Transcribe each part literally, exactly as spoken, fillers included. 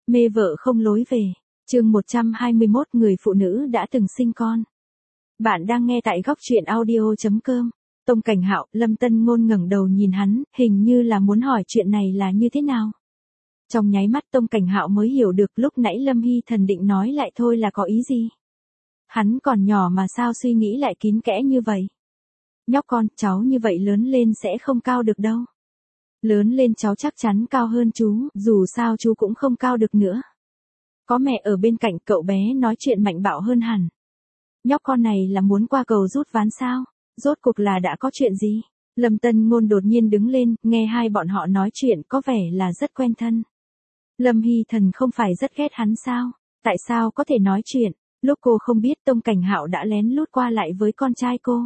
Mê vợ không lối về. Chương một trăm hai mươi mốt người phụ nữ đã từng sinh con. Bạn đang nghe tại góc truyện audio chấm com. Tông Cảnh Hạo, Lâm Tân Ngôn ngẩng đầu nhìn hắn, hình như là muốn hỏi chuyện này là như thế nào. Trong nháy mắt Tông Cảnh Hạo mới hiểu được lúc nãy Lâm Hy Thần định nói lại thôi là có ý gì. Hắn còn nhỏ mà sao suy nghĩ lại kín kẽ như vậy. Nhóc con, cháu như vậy lớn lên sẽ không cao được đâu. Lớn lên cháu chắc chắn cao hơn chú, dù sao chú cũng không cao được nữa. Có mẹ ở bên cạnh, cậu bé nói chuyện mạnh bạo hơn hẳn. Nhóc con này là muốn qua cầu rút ván sao? Rốt cuộc là đã có chuyện gì? Lâm Tân Ngôn đột nhiên đứng lên, nghe hai bọn họ nói chuyện có vẻ là rất quen thân. Lâm Hy Thần không phải rất ghét hắn sao? Tại sao có thể nói chuyện? Lúc cô không biết Tông Cảnh Hạo đã lén lút qua lại với con trai cô.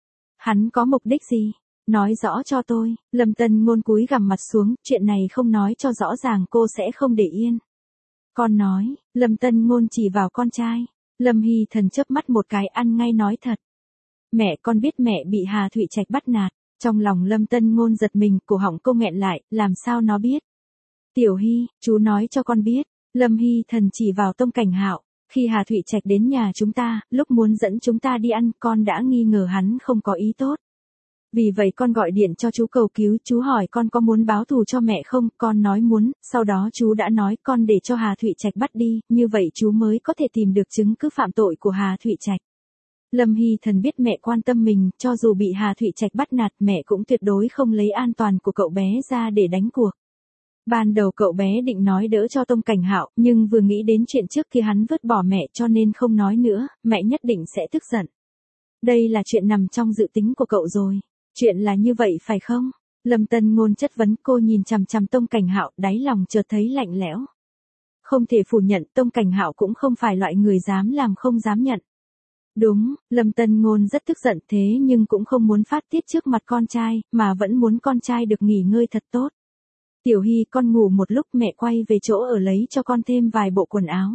Hắn có mục đích gì? Nói rõ cho tôi. Lâm Tân Ngôn cúi gằm mặt xuống, chuyện này không nói cho rõ ràng cô sẽ không để yên. Con nói, Lâm Tân Ngôn chỉ vào con trai. Lâm Hy Thần chớp mắt một cái, ăn ngay nói thật. Mẹ, con biết mẹ bị Hà Thụy Trạch bắt nạt. Trong lòng Lâm Tân Ngôn giật mình, cổ họng cô nghẹn lại, làm sao nó biết? Tiểu Hy, chú nói cho con biết. Lâm Hy Thần chỉ vào Tông Cảnh Hạo. Khi Hà Thụy Trạch đến nhà chúng ta, lúc muốn dẫn chúng ta đi ăn, con đã nghi ngờ hắn không có ý tốt. Vì vậy con gọi điện cho chú cầu cứu, chú hỏi con có muốn báo thù cho mẹ không, con nói muốn, sau đó chú đã nói con để cho Hà Thụy Trạch bắt đi, như vậy chú mới có thể tìm được chứng cứ phạm tội của Hà Thụy Trạch. Lâm Hy Thần biết mẹ quan tâm mình, cho dù bị Hà Thụy Trạch bắt nạt mẹ cũng tuyệt đối không lấy an toàn của cậu bé ra để đánh cuộc. Ban đầu cậu bé định nói đỡ cho Tông Cảnh Hạo, nhưng vừa nghĩ đến chuyện trước kia hắn vứt bỏ mẹ cho nên không nói nữa, mẹ nhất định sẽ tức giận. Đây là chuyện nằm trong dự tính của cậu rồi. Chuyện là như vậy phải không? Lâm Tân Ngôn chất vấn. Cô nhìn chằm chằm Tông Cảnh Hạo, đáy lòng chợt thấy lạnh lẽo. Không thể phủ nhận Tông Cảnh Hạo cũng không phải loại người dám làm không dám nhận. Đúng, Lâm Tân Ngôn rất tức giận thế nhưng cũng không muốn phát tiết trước mặt con trai, mà vẫn muốn con trai được nghỉ ngơi thật tốt. Tiểu Hy, con ngủ một lúc, mẹ quay về chỗ ở lấy cho con thêm vài bộ quần áo.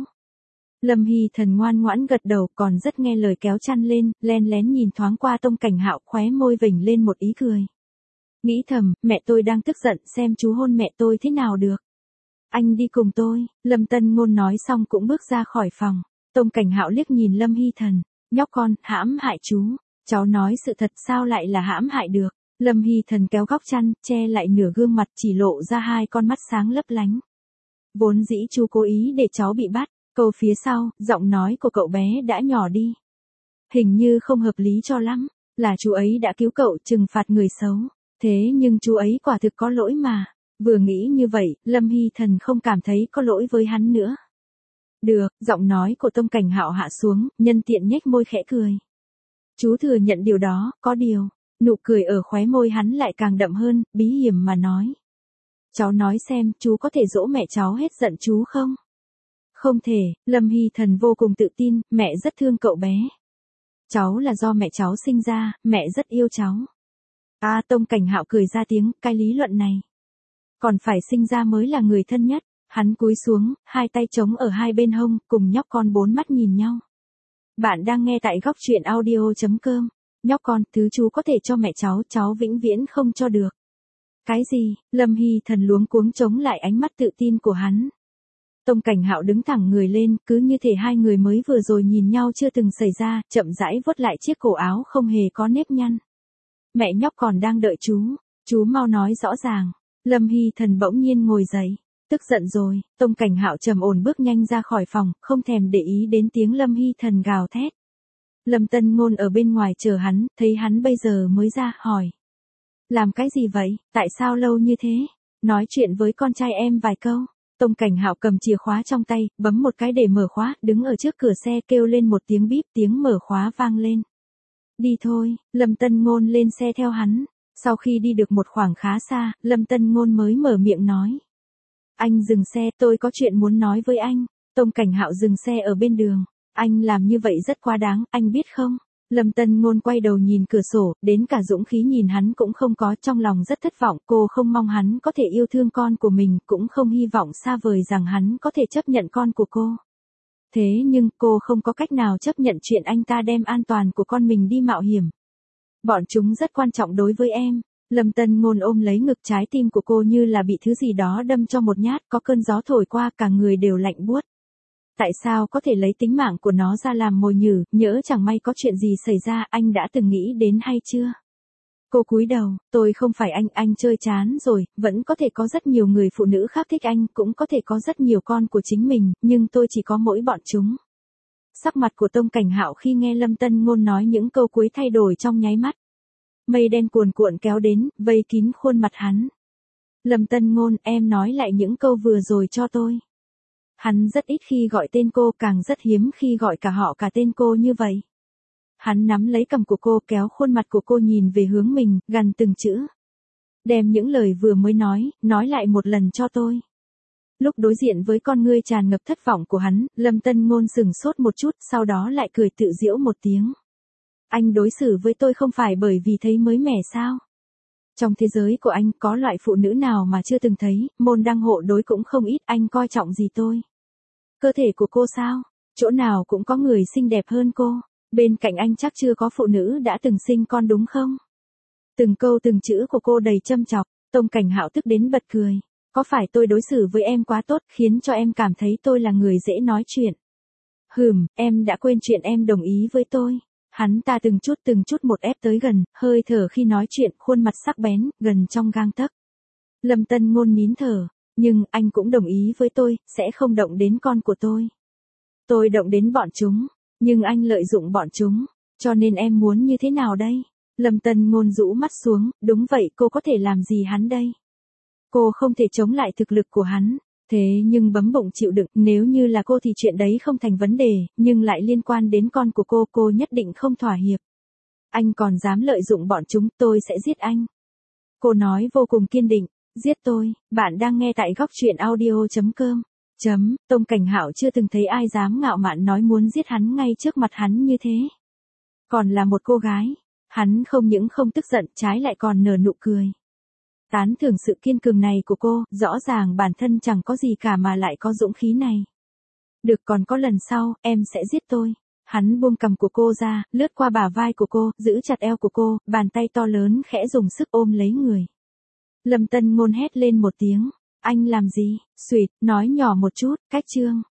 Lâm Hy Thần ngoan ngoãn gật đầu, còn rất nghe lời kéo chăn lên, len lén nhìn thoáng qua Tông Cảnh Hạo, khóe môi vểnh lên một ý cười. Nghĩ thầm, mẹ tôi đang tức giận, xem chú hôn mẹ tôi thế nào được. Anh đi cùng tôi. Lâm Tân Ngôn nói xong cũng bước ra khỏi phòng. Tông Cảnh Hạo liếc nhìn Lâm Hy Thần. Nhóc con, hãm hại chú. Cháu nói sự thật sao lại là hãm hại được. Lâm Hy Thần kéo góc chăn, che lại nửa gương mặt, chỉ lộ ra hai con mắt sáng lấp lánh. Vốn dĩ chú cố ý để cháu bị bắt. Câu phía sau, giọng nói của cậu bé đã nhỏ đi. Hình như không hợp lý cho lắm, là chú ấy đã cứu cậu, trừng phạt người xấu. Thế nhưng chú ấy quả thực có lỗi mà. Vừa nghĩ như vậy, Lâm Hy Thần không cảm thấy có lỗi với hắn nữa. Được, giọng nói của Tông Cảnh Hạo hạ xuống, nhân tiện nhếch môi khẽ cười. Chú thừa nhận điều đó, có điều. Nụ cười ở khóe môi hắn lại càng đậm hơn, bí hiểm mà nói. Cháu nói xem, chú có thể dỗ mẹ cháu hết giận chú không? Không thể. Lâm Hy Thần vô cùng tự tin, mẹ rất thương cậu bé. Cháu là do mẹ cháu sinh ra, mẹ rất yêu cháu. À, Tông Cảnh Hạo cười ra tiếng, cái lý luận này. Còn phải sinh ra mới là người thân nhất. Hắn cúi xuống, hai tay trống ở hai bên hông, cùng nhóc con bốn mắt nhìn nhau. Bạn đang nghe tại góc truyện audio chấm com. Nhóc con, thứ chú có thể cho mẹ cháu, cháu vĩnh viễn không cho được. Cái gì? Lâm Hy Thần luống cuống chống lại ánh mắt tự tin của hắn. Tông Cảnh Hạo đứng thẳng người lên, cứ như thể hai người mới vừa rồi nhìn nhau chưa từng xảy ra, chậm rãi vuốt lại chiếc cổ áo không hề có nếp nhăn. Mẹ nhóc còn đang đợi chú, chú mau nói rõ ràng. Lâm Hy Thần bỗng nhiên ngồi dậy, tức giận rồi. Tông Cảnh Hạo trầm ổn bước nhanh ra khỏi phòng, không thèm để ý đến tiếng Lâm Hy Thần gào thét. Lâm Tân Ngôn ở bên ngoài chờ hắn, thấy hắn bây giờ mới ra, hỏi. Làm cái gì vậy, tại sao lâu như thế? Nói chuyện với con trai em vài câu. Tông Cảnh Hạo cầm chìa khóa trong tay, bấm một cái để mở khóa, đứng ở trước cửa xe kêu lên một tiếng bíp, tiếng mở khóa vang lên. Đi thôi. Lâm Tân Ngôn lên xe theo hắn. Sau khi đi được một khoảng khá xa, Lâm Tân Ngôn mới mở miệng nói. Anh dừng xe, tôi có chuyện muốn nói với anh. Tông Cảnh Hạo dừng xe ở bên đường. Anh làm như vậy rất quá đáng, anh biết không? Lâm Tân Ngôn quay đầu nhìn cửa sổ, đến cả dũng khí nhìn hắn cũng không có, trong lòng rất thất vọng. Cô không mong hắn có thể yêu thương con của mình, cũng không hy vọng xa vời rằng hắn có thể chấp nhận con của cô. Thế nhưng cô không có cách nào chấp nhận chuyện anh ta đem an toàn của con mình đi mạo hiểm. Bọn chúng rất quan trọng đối với em. Lâm Tân Ngôn ôm lấy ngực, trái tim của cô như là bị thứ gì đó đâm cho một nhát, có cơn gió thổi qua cả người đều lạnh buốt. Tại sao có thể lấy tính mạng của nó ra làm mồi nhử, nhỡ chẳng may có chuyện gì xảy ra, anh đã từng nghĩ đến hay chưa? Cô cúi đầu, tôi không phải anh, anh chơi chán rồi, vẫn có thể có rất nhiều người phụ nữ khác thích anh, cũng có thể có rất nhiều con của chính mình, nhưng tôi chỉ có mỗi bọn chúng. Sắc mặt của Tông Cảnh Hạo khi nghe Lâm Tân Ngôn nói những câu cuối thay đổi trong nháy mắt. Mây đen cuồn cuộn kéo đến, vây kín khuôn mặt hắn. Lâm Tân Ngôn, em nói lại những câu vừa rồi cho tôi. Hắn rất ít khi gọi tên cô, càng rất hiếm khi gọi cả họ cả tên cô như vậy. Hắn nắm lấy cằm của cô, kéo khuôn mặt của cô nhìn về hướng mình, gằn từng chữ. Đem những lời vừa mới nói, nói lại một lần cho tôi. Lúc đối diện với con ngươi tràn ngập thất vọng của hắn, Lâm Tân Ngôn sừng sốt một chút, sau đó lại cười tự giễu một tiếng. Anh đối xử với tôi không phải bởi vì thấy mới mẻ sao? Trong thế giới của anh có loại phụ nữ nào mà chưa từng thấy, môn đăng hộ đối cũng không ít, anh coi trọng gì tôi? Cơ thể của cô sao? Chỗ nào cũng có người xinh đẹp hơn cô. Bên cạnh anh chắc chưa có phụ nữ đã từng sinh con đúng không? Từng câu từng chữ của cô đầy châm chọc, Tông Cảnh Hạo tức đến bật cười. Có phải tôi đối xử với em quá tốt khiến cho em cảm thấy tôi là người dễ nói chuyện? Hừm, em đã quên chuyện em đồng ý với tôi. Hắn ta từng chút từng chút một ép tới gần, hơi thở khi nói chuyện, khuôn mặt sắc bén, gần trong gang tấc. Lâm Tân Ngôn nín thở, nhưng anh cũng đồng ý với tôi, sẽ không động đến con của tôi. Tôi động đến bọn chúng, nhưng anh lợi dụng bọn chúng, cho nên em muốn như thế nào đây? Lâm Tân Ngôn rũ mắt xuống, đúng vậy, cô có thể làm gì hắn đây? Cô không thể chống lại thực lực của hắn. Thế nhưng bấm bụng chịu đựng, nếu như là cô thì chuyện đấy không thành vấn đề, nhưng lại liên quan đến con của cô, cô nhất định không thỏa hiệp. Anh còn dám lợi dụng bọn chúng, tôi sẽ giết anh. Cô nói vô cùng kiên định, giết tôi. Bạn đang nghe tại góc truyện audio chấm com. Chấm, Tông Cảnh Hạo chưa từng thấy ai dám ngạo mạn nói muốn giết hắn ngay trước mặt hắn như thế. Còn là một cô gái, hắn không những không tức giận, trái lại còn nở nụ cười. Tán thưởng sự kiên cường này của cô, rõ ràng bản thân chẳng có gì cả mà lại có dũng khí này. Được, còn có lần sau, em sẽ giết tôi. Hắn buông cằm của cô ra, lướt qua bả vai của cô, giữ chặt eo của cô, bàn tay to lớn khẽ dùng sức ôm lấy người. Lâm Tân Ngôn hét lên một tiếng, anh làm gì? Xuỵt, nói nhỏ một chút, cách chương.